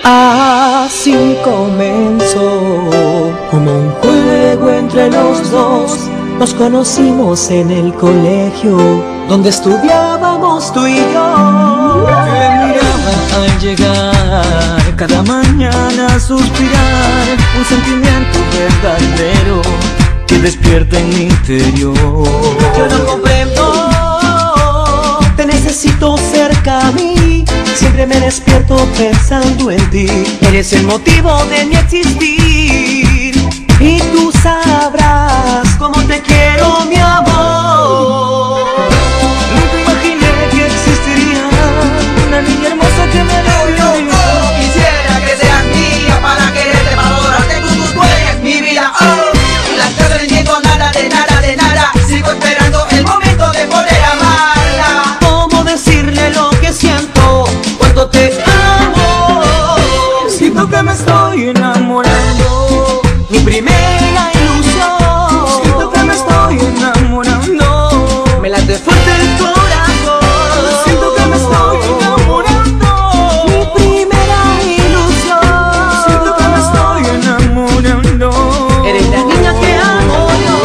Así comenzó, como un juego entre los dos. Nos conocimos en el colegio, donde estudiábamos tú y yo. Te miraba al llegar, cada mañana a suspirar, un sentimiento verdadero que despierta en mi interior. Yo no comprendo, te necesito cerca a mí. Siempre me despierto pensando en ti. Eres el motivo de mi existir, y tú sabrás cómo te quiero, mi amor. Nunca imaginé que existiría una niña hermosa que me lo Quisiera que seas mía para quererte, para adorarte. Tú eres mi vida. Las cosas no entiendo nada de nada de nada. Sigo esperando el momento de poder amarla. ¿Cómo decirle lo que siento cuando te amo? Siento que me estoy enamorando, Mi primera ilusión. siento que me estoy enamorando, Me late fuerte el corazón. siento que me estoy enamorando, Mi primera ilusión. siento que me estoy enamorando. Eres la niña que amo yo.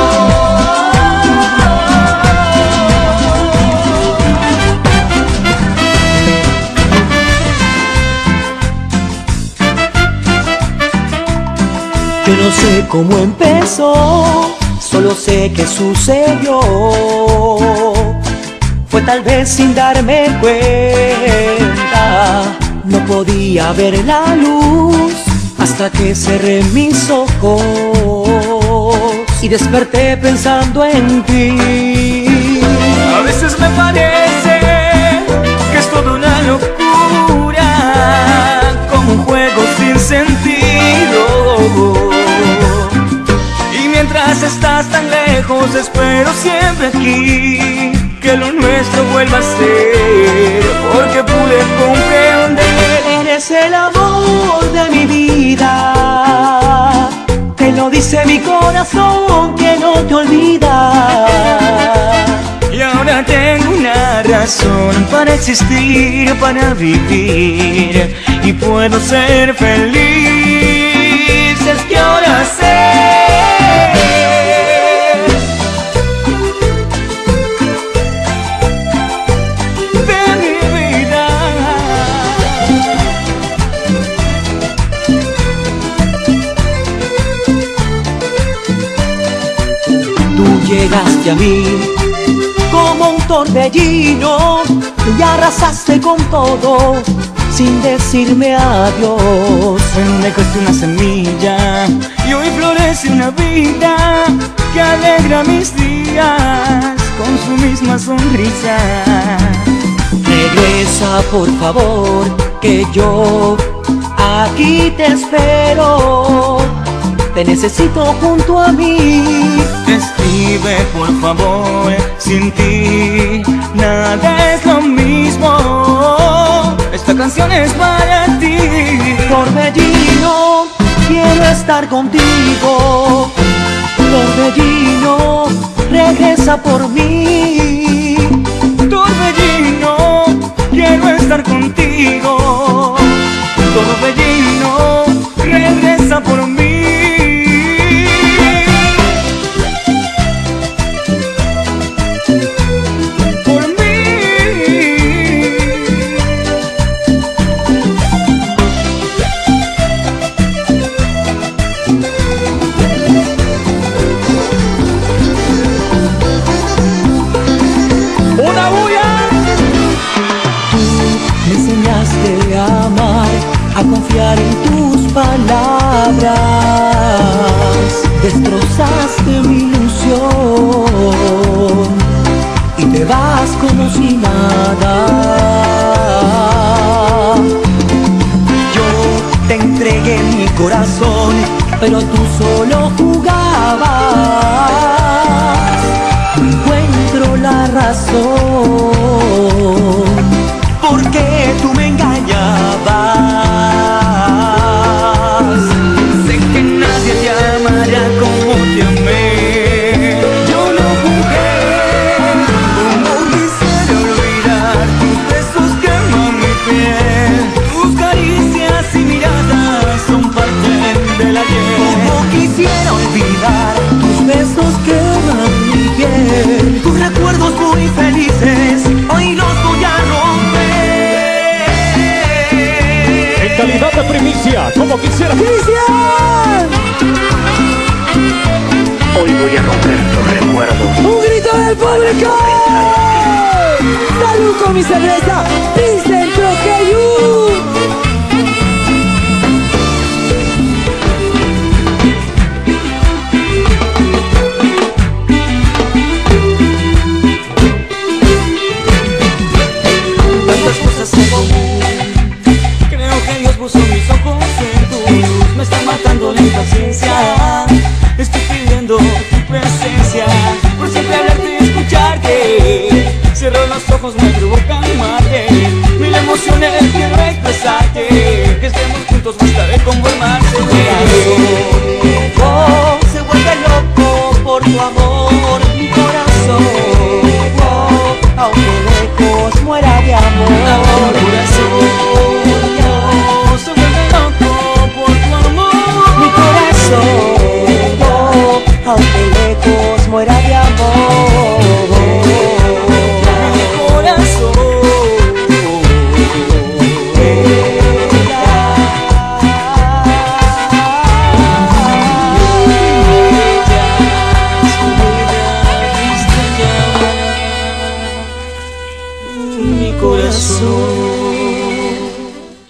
Yo no sé cómo empezó, solo sé que sucedió. Fue tal vez sin darme cuenta. No podía ver la luz hasta que cerré mis ojos y desperté pensando en ti. A veces me parece que es toda una locura, como un juego sin sentido. Y mientras estás tan lejos, espero siempre aquí que lo nuestro vuelva a ser, porque pude comprender. Eres el amor de mi vida, te lo dice mi corazón que no te olvida. Y ahora tengo una razón para existir, para vivir, y puedo ser feliz. Es que ahora sé de mi vida. Tú llegaste a mí como un torbellino y arrasaste con todo sin decirme adiós. Me dejaste una semilla y hoy florece una vida que alegra mis días con su misma sonrisa. Regresa por favor, que yo aquí te espero. Te necesito junto a mí. Escribe por favor, sin ti nada es lo mismo. Esta canción es para ti. Torbellino, quiero estar contigo. Torbellino, regresa por mí. Torbellino, quiero estar contigo. Torbellino, regresa por mí. Por mí. ¡Una bulla! Me enseñaste a amar, a confiar en tus palabras. Destrozaste mi ilusión y te vas como si nada. Yo te entregué mi corazón, pero tú solo jugabas. No encuentro la razón porque tú me engañabas. Sé que nadie te amará como te amé. Yo no jugué, como quisiera olvidar tus besos queman mi piel, tus caricias y Colombia, como quisiera. ¡Cristian! Hoy voy a romper los recuerdos. ¡Un grito del público! ¡Salud con mi cerveza! ¡Dicentro Keyú! Tantas cosas en común. Creo que Dios puso mis ojos en tu luz. Me está matando la impaciencia. Estoy pidiendo tu presencia, por siempre hablarte y escucharte. Cierro los ojos, me provocan amarte. Mil emociones quiero expresarte. Que estemos juntos, basta de conformar.